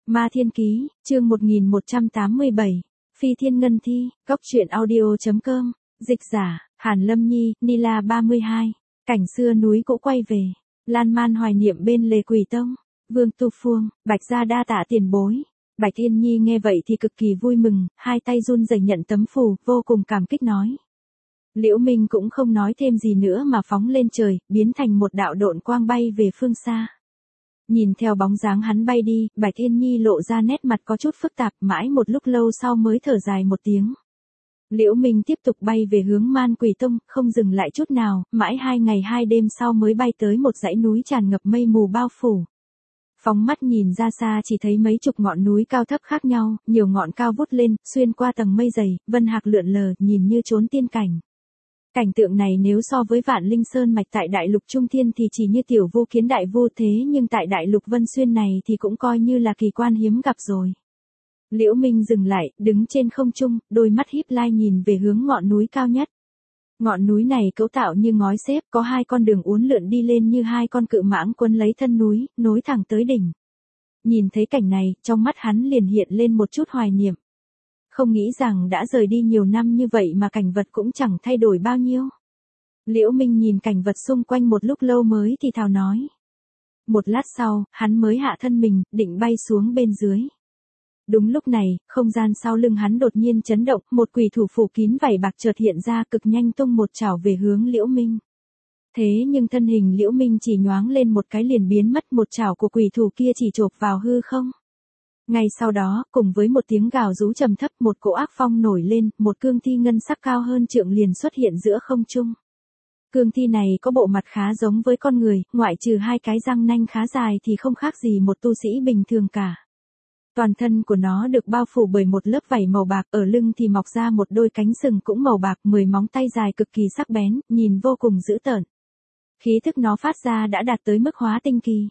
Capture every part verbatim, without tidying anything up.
Ma Thiên Ký, chương một nghìn một trăm tám mươi bảy, Phi Thiên Ngân Thi, Cốc truyện audio chấm com, dịch giả, Hàn Lâm Nhi, Nila ba mươi hai, cảnh xưa núi cũ quay về, lan man hoài niệm bên lề Quỷ Tông, Vương Tu Phuông, Bạch gia đa tạ tiền bối. Bạch Yên Nhi nghe vậy thì cực kỳ vui mừng, hai tay run rẩy nhận tấm phù, vô cùng cảm kích nói. Liễu Minh cũng không nói thêm gì nữa mà phóng lên trời, biến thành một đạo độn quang bay về phương xa. Nhìn theo bóng dáng hắn bay đi, Bạch Yên Nhi lộ ra nét mặt có chút phức tạp, mãi một lúc lâu sau mới thở dài một tiếng. Liễu Minh tiếp tục bay về hướng Man Quỷ Tông, không dừng lại chút nào, mãi hai ngày hai đêm sau mới bay tới một dãy núi tràn ngập mây mù bao phủ. Phóng mắt nhìn ra xa chỉ thấy mấy chục ngọn núi cao thấp khác nhau, nhiều ngọn cao vút lên, xuyên qua tầng mây dày, vân hạc lượn lờ, nhìn như trốn tiên cảnh. Cảnh tượng này nếu so với Vạn Linh Sơn mạch tại Đại Lục Trung Thiên thì chỉ như tiểu vô kiến đại vô thế, nhưng tại Đại Lục Vân Xuyên này thì cũng coi như là kỳ quan hiếm gặp rồi. Liễu Minh dừng lại, đứng trên không trung, đôi mắt híp lai nhìn về hướng ngọn núi cao nhất. Ngọn núi này cấu tạo như ngói xếp, có hai con đường uốn lượn đi lên như hai con cự mãng quấn lấy thân núi, nối thẳng tới đỉnh. Nhìn thấy cảnh này, trong mắt hắn liền hiện lên một chút hoài niệm. Không nghĩ rằng đã rời đi nhiều năm như vậy mà cảnh vật cũng chẳng thay đổi bao nhiêu. Liễu Minh nhìn cảnh vật xung quanh một lúc lâu mới thì thào nói. Một lát sau, hắn mới hạ thân mình, định bay xuống bên dưới. Đúng lúc này, không gian sau lưng hắn đột nhiên chấn động, một quỷ thủ phủ kín vảy bạc chợt hiện ra, cực nhanh tung một chảo về hướng Liễu Minh. Thế nhưng thân hình Liễu Minh chỉ nhoáng lên một cái liền biến mất, một chảo của quỷ thủ kia chỉ chộp vào hư không. Ngay sau đó, cùng với một tiếng gào rú trầm thấp, một cỗ ác phong nổi lên, một cương thi ngân sắc cao hơn trượng liền xuất hiện giữa không trung. Cương thi này có bộ mặt khá giống với con người, ngoại trừ hai cái răng nanh khá dài thì không khác gì một tu sĩ bình thường cả. Toàn thân của nó được bao phủ bởi một lớp vảy màu bạc, ở lưng thì mọc ra một đôi cánh sừng cũng màu bạc, mười móng tay dài cực kỳ sắc bén, nhìn vô cùng dữ tợn. Khí thức nó phát ra đã đạt tới mức hóa tinh kỳ.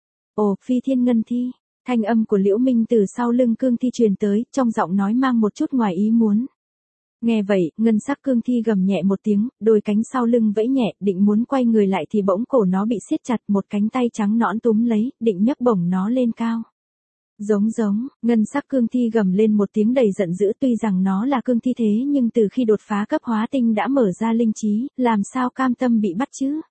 Ồ, Phi Thiên Ngân Thi. Thanh âm của Liễu Minh từ sau lưng cương thi truyền tới, trong giọng nói mang một chút ngoài ý muốn. Nghe vậy, ngân sắc cương thi gầm nhẹ một tiếng, đôi cánh sau lưng vẫy nhẹ, định muốn quay người lại thì bỗng cổ nó bị siết chặt, một cánh tay trắng nõn túm lấy, định nhấc bổng nó lên cao. Giống giống, ngân sắc cương thi gầm lên một tiếng đầy giận dữ, tuy rằng nó là cương thi thế nhưng từ khi đột phá cấp hóa tinh đã mở ra linh trí, làm sao cam tâm bị bắt chứ?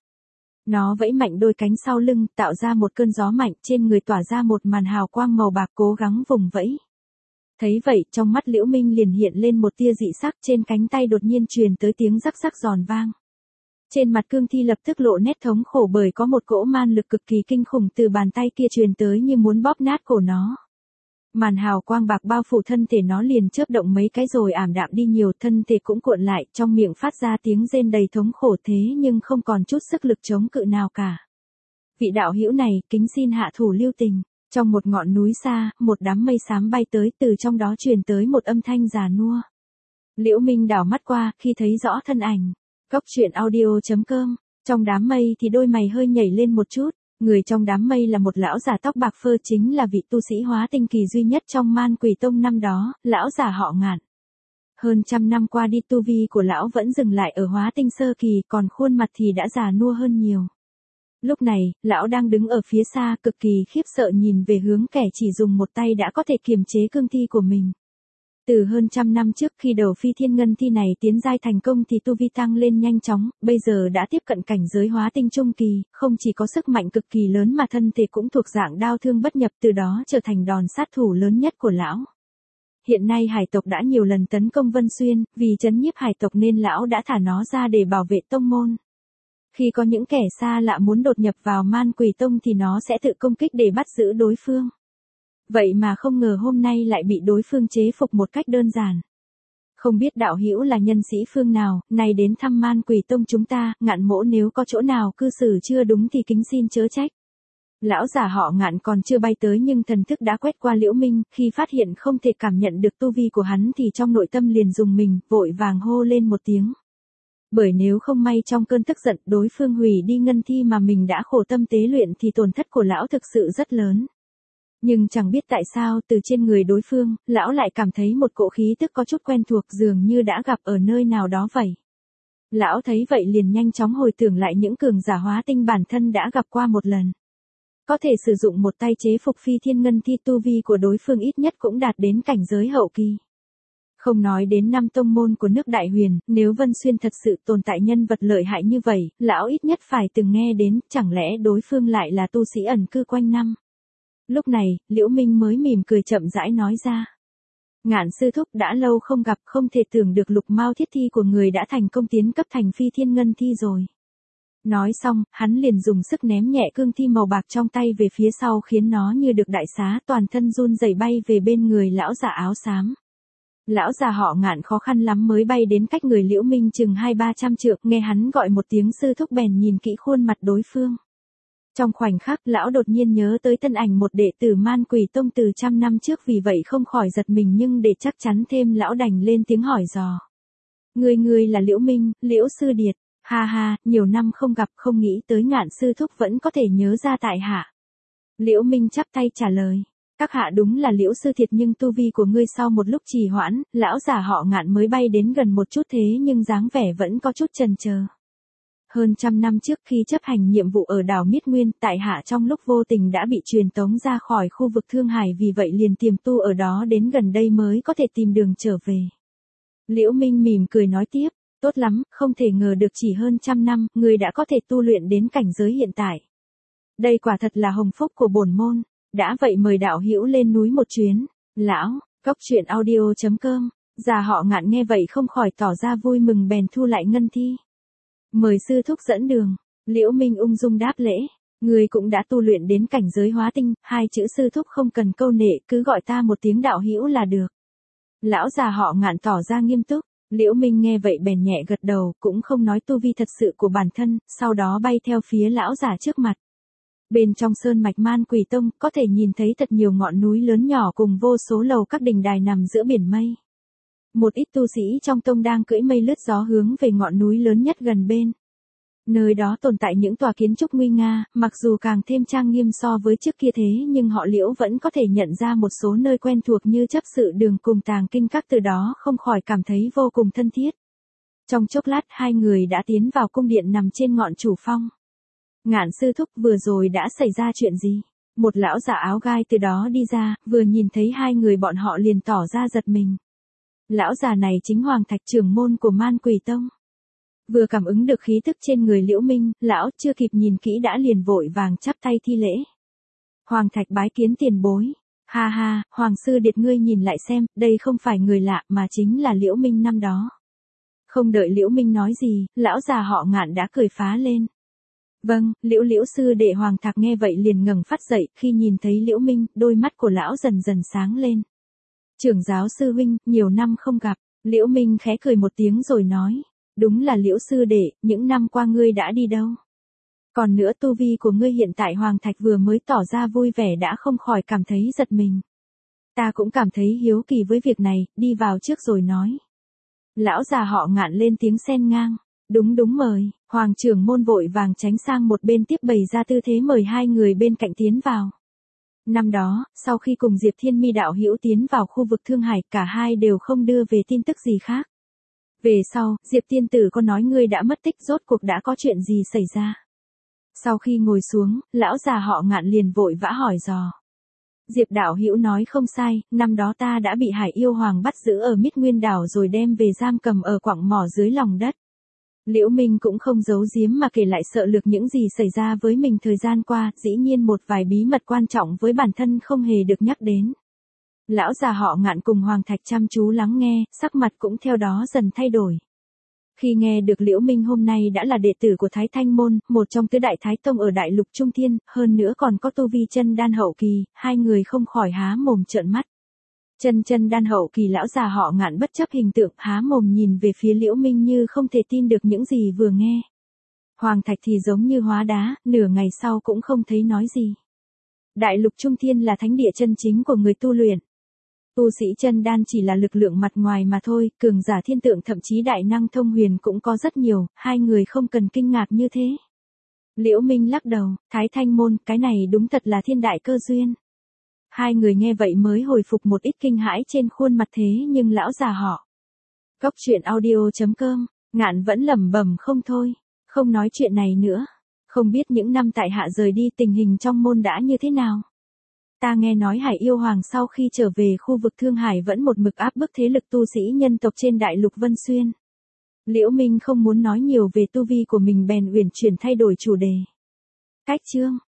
Nó vẫy mạnh đôi cánh sau lưng, tạo ra một cơn gió mạnh, trên người tỏa ra một màn hào quang màu bạc cố gắng vùng vẫy. Thấy vậy, trong mắt Liễu Minh liền hiện lên một tia dị sắc, trên cánh tay đột nhiên truyền tới tiếng rắc rắc giòn vang. Trên mặt cương thi lập tức lộ nét thống khổ bởi có một cỗ man lực cực kỳ kinh khủng từ bàn tay kia truyền tới như muốn bóp nát cổ nó. Màn hào quang bạc bao phủ thân thể nó liền chớp động mấy cái rồi ảm đạm đi nhiều, thân thể cũng cuộn lại, trong miệng phát ra tiếng rên đầy thống khổ thế nhưng không còn chút sức lực chống cự nào cả. Vị đạo hữu này, kính xin hạ thủ lưu tình. Trong một ngọn núi xa, một đám mây xám bay tới, từ trong đó truyền tới một âm thanh già nua. Liễu Minh đảo mắt qua, khi thấy rõ thân ảnh. Cốc truyện audio chấm com, trong đám mây thì đôi mày hơi nhảy lên một chút. Người trong đám mây là một lão già tóc bạc phơ, chính là vị tu sĩ hóa tinh kỳ duy nhất trong Man Quỷ Tông năm đó, lão già họ Ngạn. Hơn trăm năm qua đi tu vi của lão vẫn dừng lại ở hóa tinh sơ kỳ, còn khuôn mặt thì đã già nua hơn nhiều. Lúc này, lão đang đứng ở phía xa cực kỳ khiếp sợ nhìn về hướng kẻ chỉ dùng một tay đã có thể kiềm chế cương thi của mình. Từ hơn trăm năm trước khi đầu Phi Thiên Ngân Thi này tiến giai thành công thì tu vi tăng lên nhanh chóng, bây giờ đã tiếp cận cảnh giới hóa tinh trung kỳ, không chỉ có sức mạnh cực kỳ lớn mà thân thể cũng thuộc dạng đao thương bất nhập, từ đó trở thành đòn sát thủ lớn nhất của lão. Hiện nay hải tộc đã nhiều lần tấn công Vân Xuyên, vì trấn nhiếp hải tộc nên lão đã thả nó ra để bảo vệ tông môn. Khi có những kẻ xa lạ muốn đột nhập vào Man Quỷ Tông thì nó sẽ tự công kích để bắt giữ đối phương. Vậy mà không ngờ hôm nay lại bị đối phương chế phục một cách đơn giản. Không biết đạo hữu là nhân sĩ phương nào, nay đến thăm Man Quỷ Tông chúng ta, Ngạn mỗ nếu có chỗ nào cư xử chưa đúng thì kính xin chớ trách. Lão già họ Ngạn còn chưa bay tới nhưng thần thức đã quét qua Liễu Minh, khi phát hiện không thể cảm nhận được tu vi của hắn thì trong nội tâm liền rùng mình, vội vàng hô lên một tiếng. Bởi nếu không may trong cơn tức giận đối phương hủy đi ngân thi mà mình đã khổ tâm tế luyện thì tổn thất của lão thực sự rất lớn. Nhưng chẳng biết tại sao từ trên người đối phương, lão lại cảm thấy một cỗ khí tức có chút quen thuộc dường như đã gặp ở nơi nào đó vậy. Lão thấy vậy liền nhanh chóng hồi tưởng lại những cường giả hóa tinh bản thân đã gặp qua một lần. có thể sử dụng một tay chế phục phi thiên ngân thi, tu vi của đối phương ít nhất cũng đạt đến cảnh giới hậu kỳ. Không nói đến năm tông môn của nước Đại Huyền, nếu Vân Xuyên thật sự tồn tại nhân vật lợi hại như vậy, lão ít nhất phải từng nghe đến, chẳng lẽ đối phương lại là tu sĩ ẩn cư quanh năm. Lúc này, Liễu Minh mới mỉm cười chậm rãi nói ra. Ngạn sư thúc, đã lâu không gặp, không thể tưởng được lục mao thiết thi của người đã thành công tiến cấp thành phi thiên ngân thi rồi. Nói xong, hắn liền dùng sức ném nhẹ cương thi màu bạc trong tay về phía sau khiến nó như được đại xá, toàn thân run rẩy bay về bên người lão già áo xám. Lão già họ Ngạn khó khăn lắm mới bay đến cách người Liễu Minh chừng hai ba trăm trượng, nghe hắn gọi một tiếng sư thúc bèn nhìn kỹ khuôn mặt đối phương. Trong khoảnh khắc, lão đột nhiên nhớ tới thân ảnh một đệ tử Man Quỷ Tông từ trăm năm trước, vì vậy không khỏi giật mình, nhưng để chắc chắn thêm lão đành lên tiếng hỏi dò. Người người là Liễu Minh, Liễu sư điệt. Ha ha, nhiều năm không gặp, không nghĩ tới Ngạn sư thúc vẫn có thể nhớ ra tại hạ. Liễu Minh chắp tay trả lời. Các hạ đúng là Liễu sư thiệt, nhưng tu vi của ngươi sau một lúc trì hoãn, lão già họ Ngạn mới bay đến gần một chút, thế nhưng dáng vẻ vẫn có chút chần chờ. Hơn trăm năm trước khi chấp hành nhiệm vụ ở đảo Miết Nguyên, tại hạ trong lúc vô tình đã bị truyền tống ra khỏi khu vực Thương Hải, vì vậy liền tiềm tu ở đó đến gần đây mới có thể tìm đường trở về. Liễu Minh mỉm cười nói tiếp, tốt lắm, không thể ngờ được chỉ hơn trăm năm, ngươi đã có thể tu luyện đến cảnh giới hiện tại. Đây quả thật là hồng phúc của bổn môn, đã vậy mời đạo hữu lên núi một chuyến. Lão, cốc truyện audio chấm com, già họ Ngạn nghe vậy không khỏi tỏ ra vui mừng, bèn thu lại ngân thi. Mời sư thúc dẫn đường. Liễu Minh ung dung đáp lễ. Người cũng đã tu luyện đến cảnh giới hóa tinh, hai chữ sư thúc không cần câu nệ, cứ gọi ta một tiếng đạo hữu là được. Lão già họ Ngạn tỏ ra nghiêm túc. Liễu Minh nghe vậy bèn nhẹ gật đầu, cũng không nói tu vi thật sự của bản thân, sau đó bay theo phía lão già trước mặt. Bên trong sơn mạch Man Quỷ Tông, có thể nhìn thấy thật nhiều ngọn núi lớn nhỏ cùng vô số lầu các đình đài nằm giữa biển mây. Một ít tu sĩ trong tông đang cưỡi mây lướt gió hướng về ngọn núi lớn nhất gần bên. Nơi đó tồn tại những tòa kiến trúc nguy nga, mặc dù càng thêm trang nghiêm so với trước kia, thế nhưng họ Liễu vẫn có thể nhận ra một số nơi quen thuộc như chấp sự đường cùng tàng kinh các, từ đó không khỏi cảm thấy vô cùng thân thiết. Trong chốc lát hai người đã tiến vào cung điện nằm trên ngọn chủ phong. Ngạn sư thúc, vừa rồi đã xảy ra chuyện gì? Một lão già áo gai từ đó đi ra, vừa nhìn thấy hai người bọn họ liền tỏ ra giật mình. Lão già này chính Hoàng Thạch, trưởng môn của Man Quỷ Tông. Vừa cảm ứng được khí tức trên người Liễu Minh, lão chưa kịp nhìn kỹ đã liền vội vàng chắp tay thi lễ. Hoàng Thạch bái kiến tiền bối. Ha ha, Hoàng sư điệt, ngươi nhìn lại xem, đây không phải người lạ mà chính là Liễu Minh năm đó. Không đợi Liễu Minh nói gì, lão già họ Ngạn đã cười phá lên. Vâng, Liễu Liễu sư đệ. Hoàng Thạc nghe vậy liền ngẩng phát dậy, khi nhìn thấy Liễu Minh, đôi mắt của lão dần dần sáng lên. Trưởng giáo sư huynh, nhiều năm không gặp. Liễu Minh khẽ cười một tiếng rồi nói, đúng là Liễu sư đệ, những năm qua ngươi đã đi đâu? Còn nữa, tu vi của ngươi hiện tại? Hoàng Thạch vừa mới tỏ ra vui vẻ đã không khỏi cảm thấy giật mình. Ta cũng cảm thấy hiếu kỳ với việc này, đi vào trước rồi nói. Lão già họ Ngạn lên tiếng xen ngang. Đúng đúng, mời. Hoàng trưởng môn vội vàng tránh sang một bên, tiếp bày ra tư thế mời hai người bên cạnh tiến vào. Năm đó, sau khi cùng Diệp Thiên Mi đạo hữu tiến vào khu vực Thương Hải, cả hai đều không đưa về tin tức gì khác. Về sau, Diệp tiên tử có nói ngươi đã mất tích, rốt cuộc đã có chuyện gì xảy ra? Sau khi ngồi xuống, lão già họ Ngạn liền vội vã hỏi dò. Diệp đạo hữu nói không sai, năm đó ta đã bị Hải Yêu Hoàng bắt giữ ở Miết Nguyên đảo rồi đem về giam cầm ở quặng mỏ dưới lòng đất. Liễu Minh cũng không giấu giếm mà kể lại sợ lược những gì xảy ra với mình thời gian qua, dĩ nhiên một vài bí mật quan trọng với bản thân không hề được nhắc đến. Lão già họ Ngạn cùng Hoàng Thạch chăm chú lắng nghe, sắc mặt cũng theo đó dần thay đổi. Khi nghe được Liễu Minh hôm nay đã là đệ tử của Thái Thanh Môn, một trong tứ đại Thái Tông ở Đại Lục Trung Thiên, hơn nữa còn có tu vi chân đan hậu kỳ, hai người không khỏi há mồm trợn mắt. Chân chân đan hậu kỳ, lão già họ Ngạn bất chấp hình tượng, há mồm nhìn về phía Liễu Minh như không thể tin được những gì vừa nghe. Hoàng Thạch thì giống như hóa đá, nửa ngày sau cũng không thấy nói gì. Đại Lục Trung Thiên là thánh địa chân chính của người tu luyện. Tu sĩ chân đan chỉ là lực lượng mặt ngoài mà thôi, cường giả thiên tượng thậm chí đại năng thông huyền cũng có rất nhiều, hai người không cần kinh ngạc như thế. Liễu Minh lắc đầu, Thái Thanh Môn, cái này đúng thật là thiên đại cơ duyên. Hai người nghe vậy mới hồi phục một ít kinh hãi trên khuôn mặt, thế nhưng lão già họ. Cốc truyện audio chấm com, Ngạn vẫn lẩm bẩm không thôi, không nói chuyện này nữa. Không biết những năm tại hạ rời đi tình hình trong môn đã như thế nào? Ta nghe nói Hải Yêu Hoàng sau khi trở về khu vực Thương Hải vẫn một mực áp bức thế lực tu sĩ nhân tộc trên đại lục Vân Xuyên. Liễu Minh không muốn nói nhiều về tu vi của mình bèn uyển chuyển thay đổi chủ đề. Cách chương